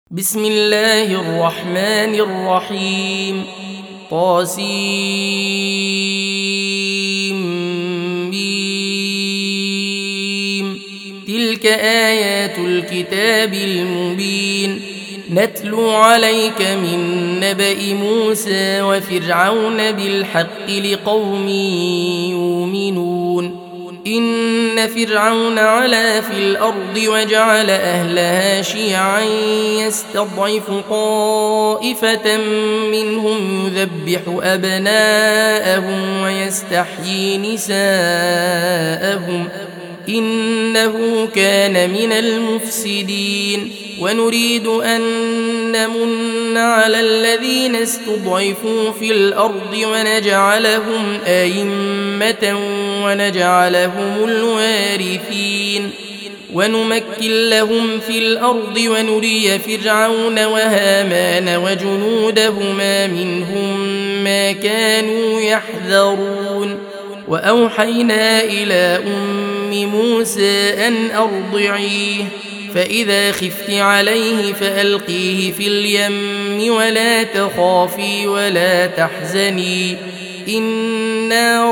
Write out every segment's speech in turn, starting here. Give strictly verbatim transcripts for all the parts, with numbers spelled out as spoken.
بسم الله الرحمن الرحيم. طاسيم ميم. تلك آيات الكتاب المبين. نتلو عليك من نبأ موسى وفرعون بالحق لقوم يؤمنون. إن فرعون علا في الأرض وجعل أهلها شيعا يستضعف طائفة منهم يذبح أبناءهم ويستحيي نساءهم إنه كان من المفسدين. ونريد أن نمن على الذين استضعفوا في الأرض ونجعلهم أئمة ونجعلهم الوارثين ونمكن لهم في الأرض ونري فرعون وهامان وجنودهما منهم ما كانوا يحذرون. وأوحينا إلى أم موسى أن أرضعيه فإذا خفت عليه فألقيه في اليم ولا تخافي ولا تحزني إنا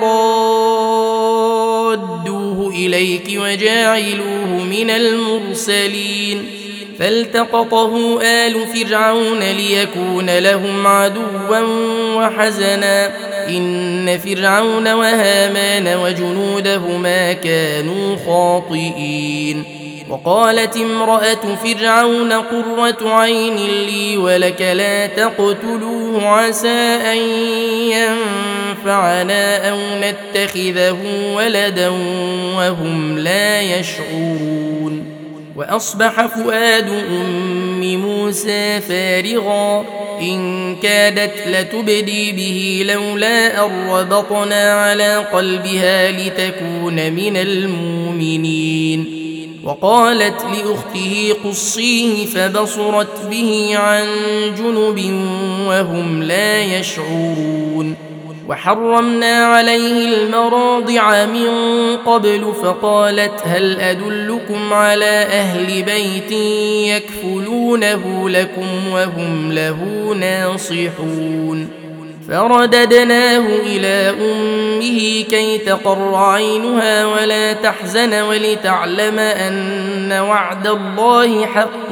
رادوه إليك وجاعلوه من المرسلين. فالتقطه آل فرعون ليكون لهم عدوا وحزنا إن فرعون وهامان وجنودهما كانوا خاطئين. وقالت امرأة فرعون قرة عين لي ولك لا تقتلوه عسى أن ينفعنا أو نتخذه ولدا وهم لا يشعرون. وأصبح فؤاد أم موسى فارغا إن كادت لتبدي به لولا أن ربطنا على قلبها لتكون من المؤمنين. وقالت لأخته قصيه فبصرت به عن جنب وهم لا يشعرون. وحرمنا عليه المراضع من قبل فقالت هل أدلكم على أهل بيت يكفلونه لكم وهم له ناصحون. فرددناه إلى أمه كي تقر عينها ولا تحزن ولتعلم أن وعد الله حق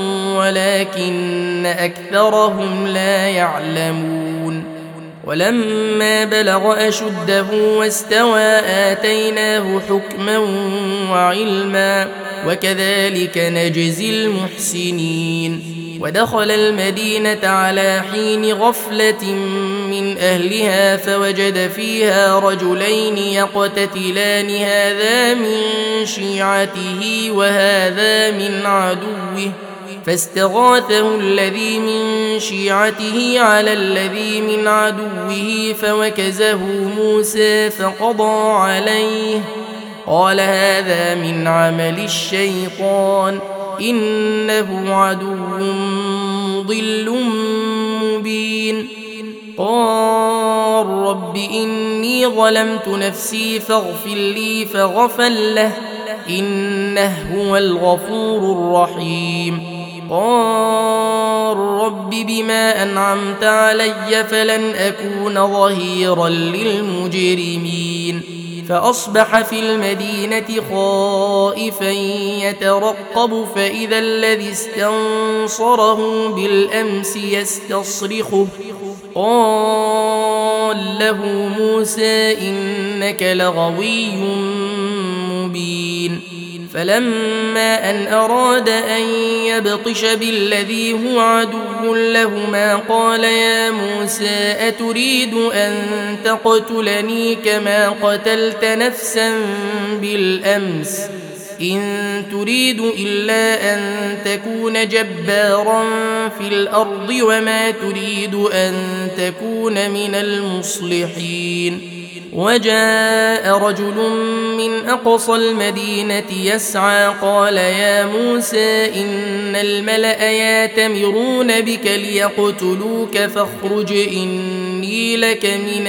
ولكن أكثرهم لا يعلمون. ولما بلغ أشده واستوى آتيناه حكما وعلما وكذلك نجزي المحسنين. ودخل المدينة على حين غفلة من أهلها فوجد فيها رجلين يقتتلان هذا من شيعته وهذا من عدوه فاستغاثه الذي من شيعته على الذي من عدوه فوكزه موسى فقضى عليه قال هذا من عمل الشيطان إنه عدو مضل مبين. قال رب إني ظلمت نفسي فاغفر لي فغفر له إنه هو الغفور الرحيم. قال رب بما أنعمت علي فلن أكون ظهيرا للمجرمين. فأصبح في المدينة خائفا يترقب فإذا الذي استنصره بالأمس يستصرخه قال له موسى إنك لغوي مبين. فلما أن أراد أن يبطش بالذي هو عدو لهما قال يا موسى أتريد أن تقتلني كما قتلت نفسا بالأمس إن تريد إلا أن تكون جبارا في الأرض وما تريد أن تكون من المصلحين. وجاء رجل من أقصى المدينة يسعى قال يا موسى إن الملأ يأتمرون بك ليقتلوك فاخرج إني لك من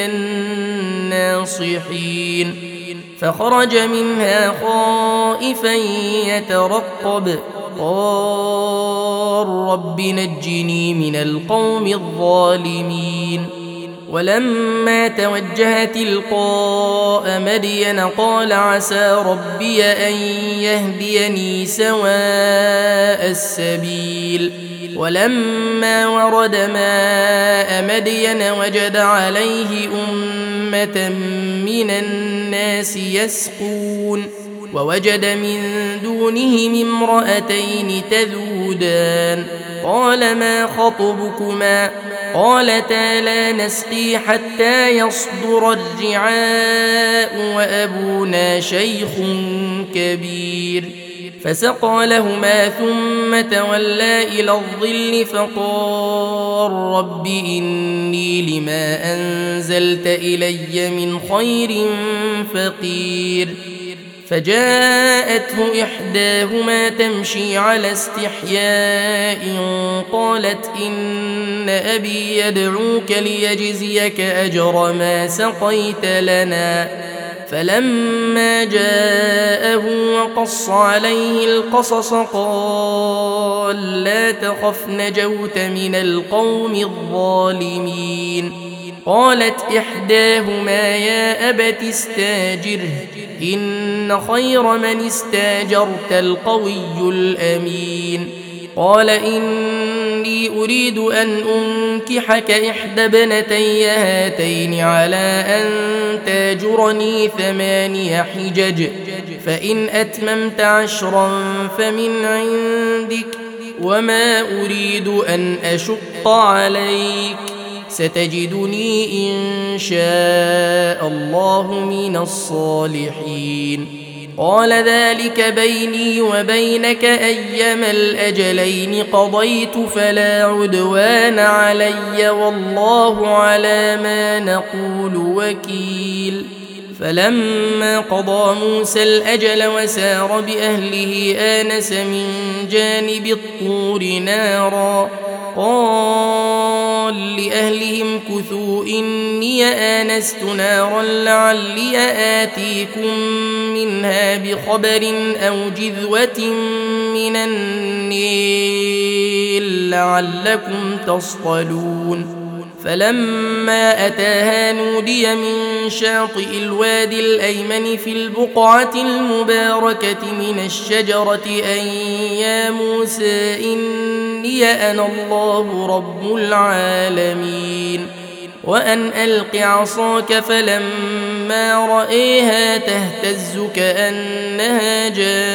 الناصحين. فخرج منها خائفا يترقب قال رب نجني من القوم الظالمين ولما توجه تلقاء مدين قال عسى ربي أن يهديني سواء السبيل ولما ورد ماء مدين وجد عليه أمة من الناس يسقون ووجد من دونهم امرأتين تذودان قال ما خطبكما قالتا لا نسقي حتى يصدر الرعاء وأبونا شيخ كبير فسقى لهما ثم تولى إلى الظل فقال رب إني لما أنزلت إلي من خير فقير فجاءته إحداهما تمشي على استحياء قالت إن أبي يدعوك ليجزيك أجر ما سقيت لنا فلما جاءه وقص عليه القصص قال لا تخف نجوت من القوم الظالمين قالت إحداهما يا أبت استاجره إن خير من استاجرت القوي الأمين قال إني أريد أن أنكحك إحدى ابنتي هاتين على أن تاجرني ثماني حجج فإن أتممت عشرا فمن عندك وما أريد أن أشق عليك ستجدني إن شاء الله من الصالحين قال ذلك بيني وبينك أيما الأجلين قضيت فلا عدوان علي والله على ما نقول وكيل فلما قضى موسى الأجل وسار بأهله آنس من جانب الطور نارا قال لأهلهم كثوا إني آنست نارا لعلي آتيكم منها بخبر أو جذوة من النيل لعلكم تصطلون فلما أتاها نودي من شاطئ الوادي الأيمن في البقعة المباركة من الشجرة أن يا موسى إني أنا الله رب العالمين وأن ألق عصاك فلما رأيها تهتز كأنها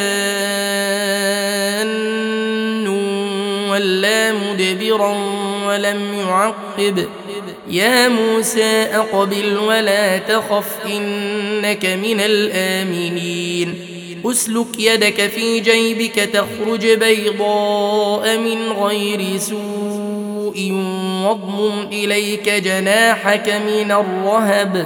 جان ولا مدبرا ولم يعقب يا موسى أقبل ولا تخف إنك من الآمنين أسلك يدك في جيبك تخرج بيضاء من غير سوء واضمم إليك جناحك من الرهب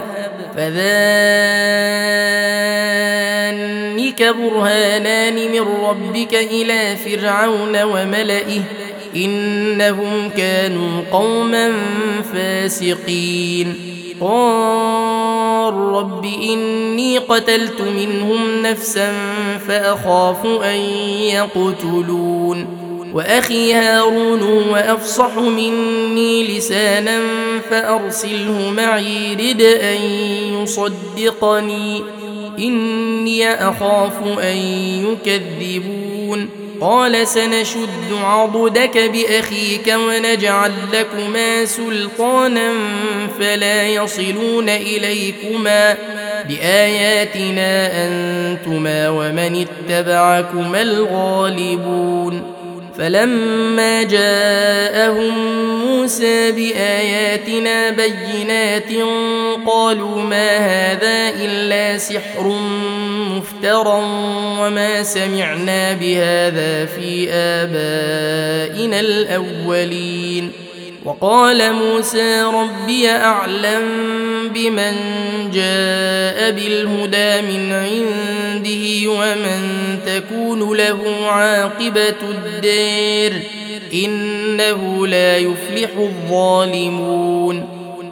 فذلك برهانان من ربك إلى فرعون وملئه إنهم كانوا قوما فاسقين قال رب إني قتلت منهم نفسا فأخاف أن يقتلون وأخي هارون وأفصح مني لسانا فأرسله معي رد أن يصدقني إني أخاف أن يكذبون قال سنشد عضدك بأخيك ونجعل لكما سلطانا فلا يصلون إليكما بآياتنا أنتما ومن اتبعكما الغالبون فلما جاءهم موسى بآياتنا بينات قالوا ما هذا إلا سحر مفترى وما سمعنا بهذا في آبائنا الأولين وقال موسى ربي أعلم بمن جاء بالهدى من عنده ومن تكون له عاقبة الدار إنه لا يفلح الظالمون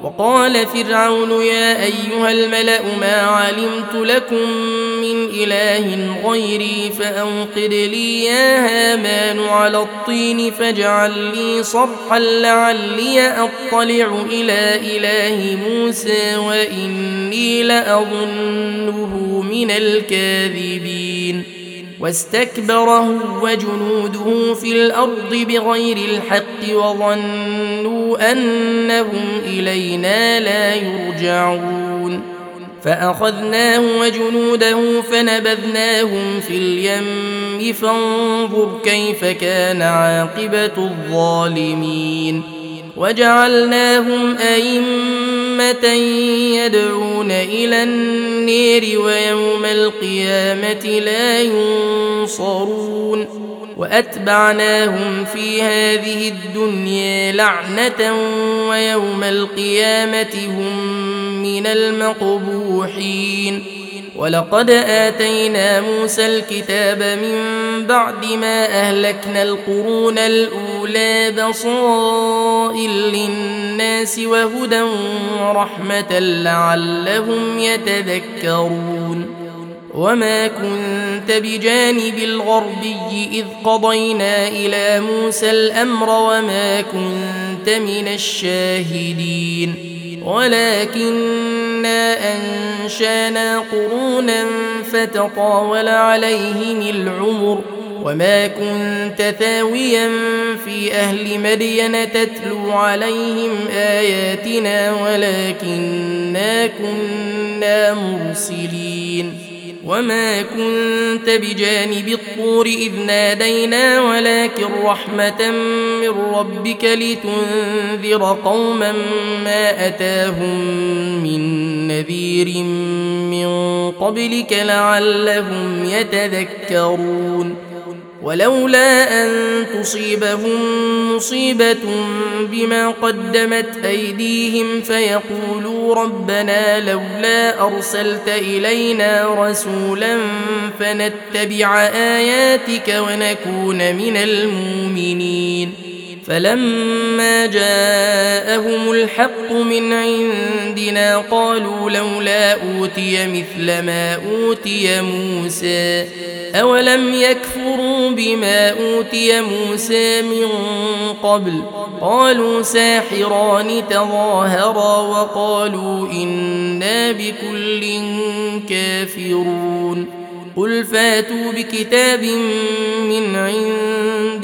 وقال فرعون يا أيها الملأ ما علمت لكم من إله غيري فأوقد لي يا هامان على الطين فاجعل لي صرحا لعلي أطلع إلى إله موسى وإني لأظنه من الكاذبين واستكبر هو وجنوده في الأرض بغير الحق وظنوا أنهم إلينا لا يرجعون فأخذناه وجنوده فنبذناهم في اليم فانظر كيف كان عاقبة الظالمين وجعلناهم أئمة يدعون إلى النير ويوم القيامة لا ينصرون وأتبعناهم في هذه الدنيا لعنة ويوم القيامة هم من المقبوحين ولقد آتينا موسى الكتاب من بعد ما أهلكنا القرون الأولى بصائر للناس وهدى ورحمة لعلهم يتذكرون وما كنت بجانب الغربي إذ قضينا إلى موسى الأمر وما كنت من الشاهدين ولكننا أنشانا قرونا فتطاول عليهم العمر وما كنت ثاويا في أهل مدين تتلو عليهم آياتنا ولكننا كنا مرسلين وما كنت بجانب الطور إذ نادينا ولكن رحمة من ربك لتنذر قوما ما أتاهم من نذير من قبلك لعلهم يتذكرون ولولا أن تصيبهم مصيبة بما قدمت أيديهم فيقولوا ربنا لولا أرسلت إلينا رسولا فنتبع آياتك ونكون من المؤمنين فلما جاءهم الحق من عندنا قالوا لولا أوتي مثل ما أوتي موسى أولم يكفروا بما أوتي موسى من قبل قالوا ساحران تظاهرا وقالوا إنا بكل كافرون قل فاتوا بكتاب من عند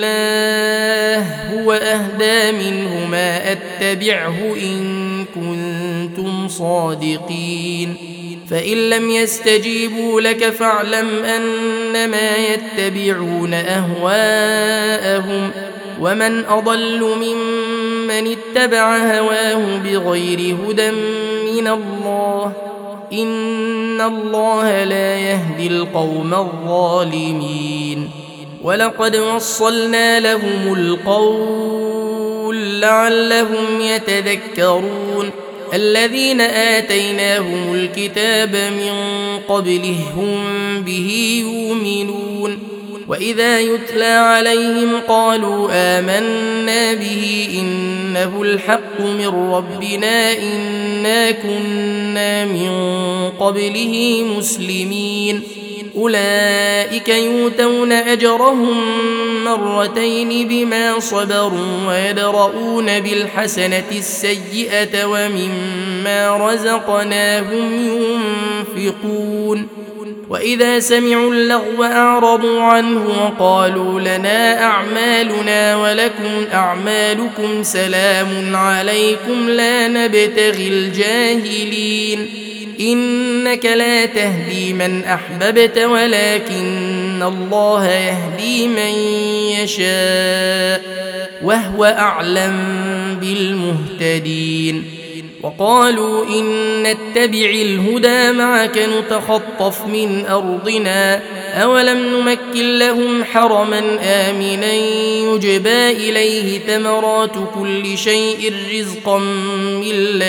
الله هو أهدى منه ما أتبعه إن كنتم صادقين فإن لم يستجيبوا لك فاعلم أنما يتبعون أهواءهم ومن أضل ممن اتبع هواه بغير هدى من الله إن الله لا يهدي القوم الظالمين ولقد وصلنا لهم القول لعلهم يتذكرون الذين آتيناهم الكتاب من قبله هم به يؤمنون وإذا يتلى عليهم قالوا آمنا به إنه الحق من ربنا إنا كنا من قبله مسلمين أولئك يؤتون أجرهم مرتين بما صبروا ويدرؤون بالحسنة السيئة ومما رزقناهم ينفقون وإذا سمعوا اللغو أعرضوا عنه وقالوا لنا أعمالنا ولكم أعمالكم سلام عليكم لا نبتغي الجاهلين إنك لا تهدي من أحببت ولكن الله يهدي من يشاء وهو أعلم بالمهتدين وقالوا إن نتبع الهدى معك نتخطف من أرضنا أولم نمكن لهم حرما آمنا يجبى إليه ثمرات كل شيء رزقا من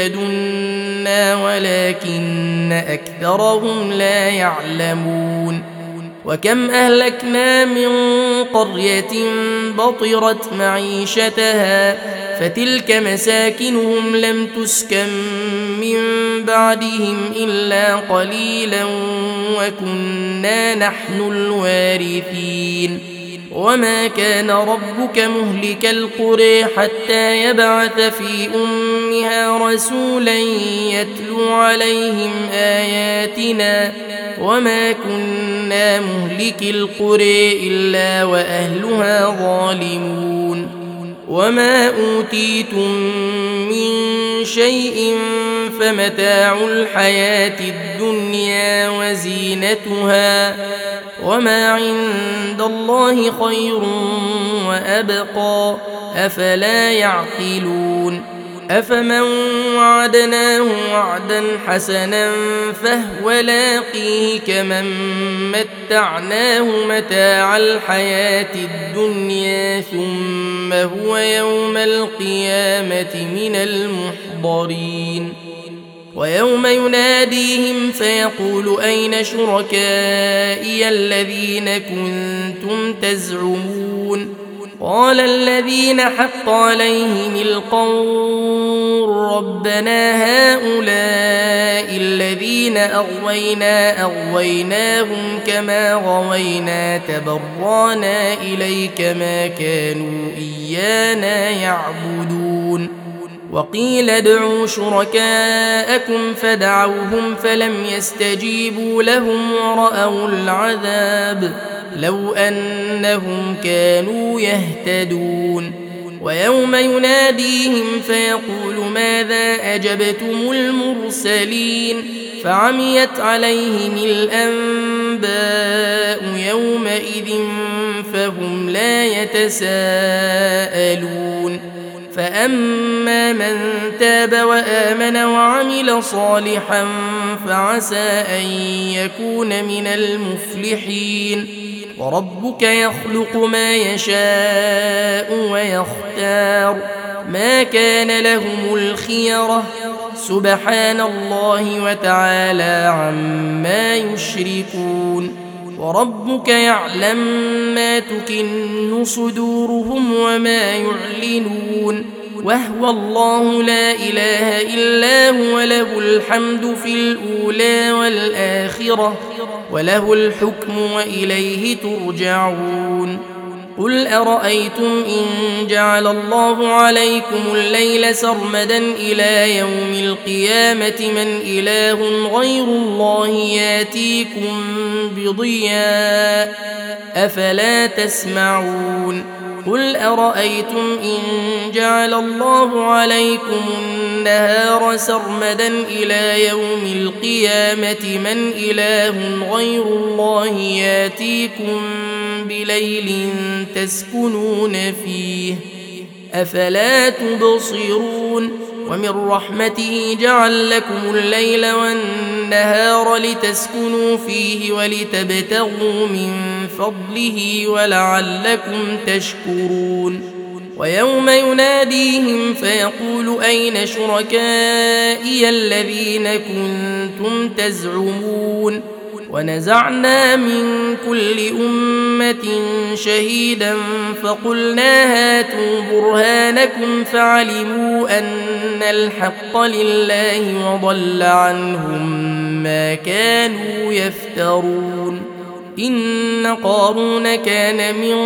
لدنا ولكن أكثرهم لا يعلمون وكم أهلكنا من قرية بطرت معيشتها فتلك مساكنهم لم تسكن من بعدهم إلا قليلا وكنا نحن الوارثين وما كان ربك مهلك القرى حتى يبعث في أمها رسولا يتلو عليهم آياتنا وما كنا مهلك القرى إلا وأهلها ظالمون وما أوتيتم من شيء فمتاع الحياة الدنيا وزينتها وما عند الله خير وأبقى أفلا يعقلون أفمن وعدناه وعدا حسنا فهو لاقيه كمن متعناه متاع الحياة الدنيا ثم هو يوم القيامة من المحضرين ويوم يناديهم فيقول أين شركائي الذين كنتم تزعمون قال الذين حق عليهم القول ربنا هؤلاء الذين أغوينا أغويناهم كما غوينا تبرانا إليك ما كانوا إيانا يعبدون وقيل ادعوا شركاءكم فدعوهم فلم يستجيبوا لهم ورأوا العذاب لو أنهم كانوا يهتدون ويوم يناديهم فيقول ماذا أجبتم المرسلين فعميت عليهم الأنباء يومئذ فهم لا يتساءلون فأما من تاب وآمن وعمل صالحا فعسى أن يكون من المفلحين وربك يخلق ما يشاء ويختار ما كان لهم الخيرة سبحان الله وتعالى عما يشركون وربك يعلم ما تكن صدورهم وما يعلنون وهو الله لا إله إلا هو له الحمد في الأولى والآخرة وله الحكم وإليه ترجعون قل أرأيتم إن جعل الله عليكم الليل سرمدا إلى يوم القيامة من إله غير الله ياتيكم بضياء أفلا تسمعون قل أرأيتم إن جعل الله عليكم النهار سرمدا إلى يوم القيامة من إله غير الله ياتيكم بليل تسكنون فيه أفلا تبصرون ومن رحمته جعل لكم الليل والنهار لتسكنوا فيه ولتبتغوا من فضله ولعلكم تشكرون ويوم يناديهم فيقول أين شركائي الذين كنتم تزعمون ونزعنا من كل أمة شهيدا فقلنا هاتوا برهانكم فعلموا أن الحق لله وضل عنهم ما كانوا يفترون إن قارون كان من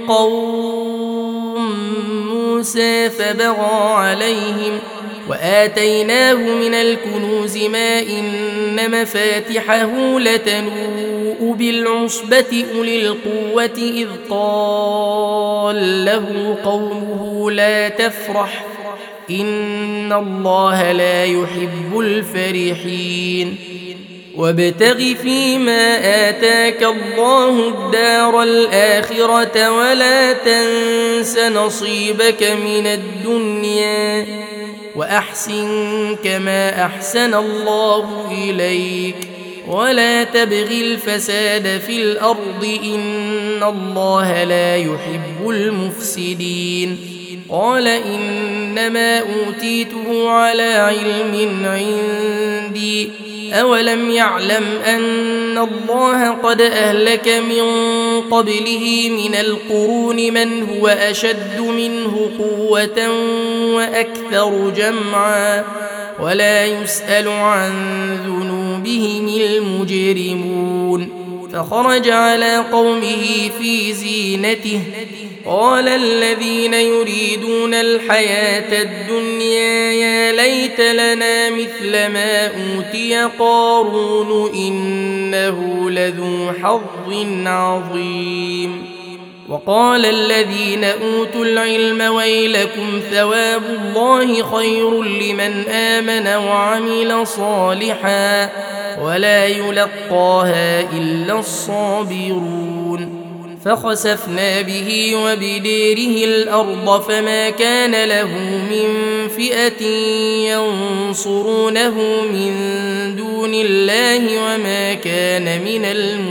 قوم موسى فبغى عليهم وآتيناه من الكنوز ما إن مفاتحه لتنوء بالعصبة أولي القوة إذ قال له قومه لا تفرح إن الله لا يحب الفرحين وابتغ فيما آتاك الله الدار الآخرة ولا تنس نصيبك من الدنيا وأحسن كما أحسن الله إليك ولا تبغ الفساد في الأرض إن الله لا يحب المفسدين قال إنما أوتيته على علم عندي أولم يعلم أن الله قد أهلك من قبله من القرون من هو أشد منه قوة وأكثر جمعا ولا يسأل عن ذنوبهم المجرمون فخرج على قومه في زينته قال الذين يريدون الحياة الدنيا يا ليت لنا مثل ما أوتي قارون إنه لذو حظ عظيم وقال الذين أوتوا العلم ويلكم ثواب الله خير لمن آمن وعمل صالحا ولا يلقاها إلا الصابرون فخسفنا به وبديره الأرض فما كان له من فئة ينصرونه من دون الله وما كان من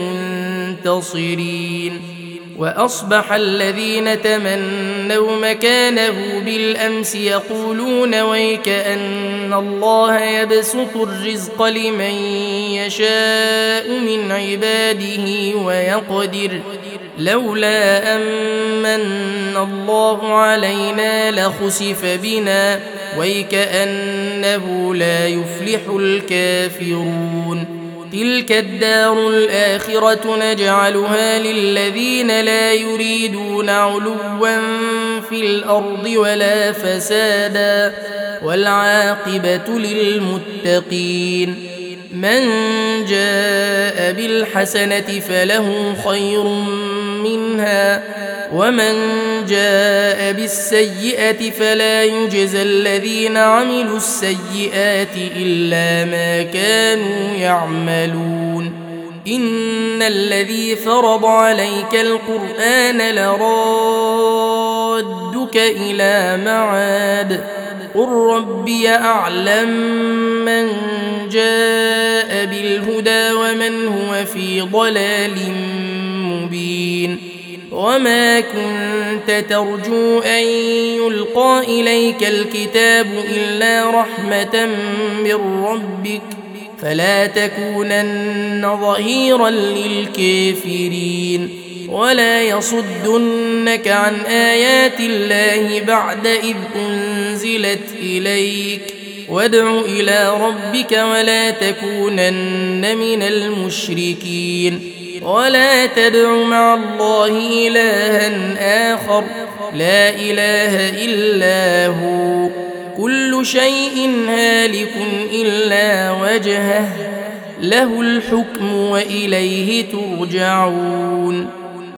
المنتصرين وأصبح الذين تمنوا مكانه بالأمس يقولون ويكأن الله يبسط الرزق لمن يشاء من عباده ويقدر لولا أمن الله علينا لخسف بنا ويكأنه لا يفلح الكافرون تلك الدار الآخرة نجعلها للذين لا يريدون علوا في الأرض ولا فسادا والعاقبة للمتقين من جاء بالحسنة فله خير منها ومن جاء بالسيئة فلا يجزى الذين عملوا السيئات إلا ما كانوا يعملون إن الذي فرض عليك القرآن لرادك إلى معاد قل ربي أعلم من جاء بالهدى ومن هو في ضلال مبين وما كنت ترجو أن يلقى إليك الكتاب إلا رحمة من ربك فلا تكونن ظهيرا للكافرين ولا يصدنك عن آيات الله بعد إذ أنزلت إليك وادع إلى ربك ولا تكونن من المشركين ولا تدع مع الله إلها آخر لا إله إلا هو كل شيء هالك إلا وجهه له الحكم وإليه ترجعون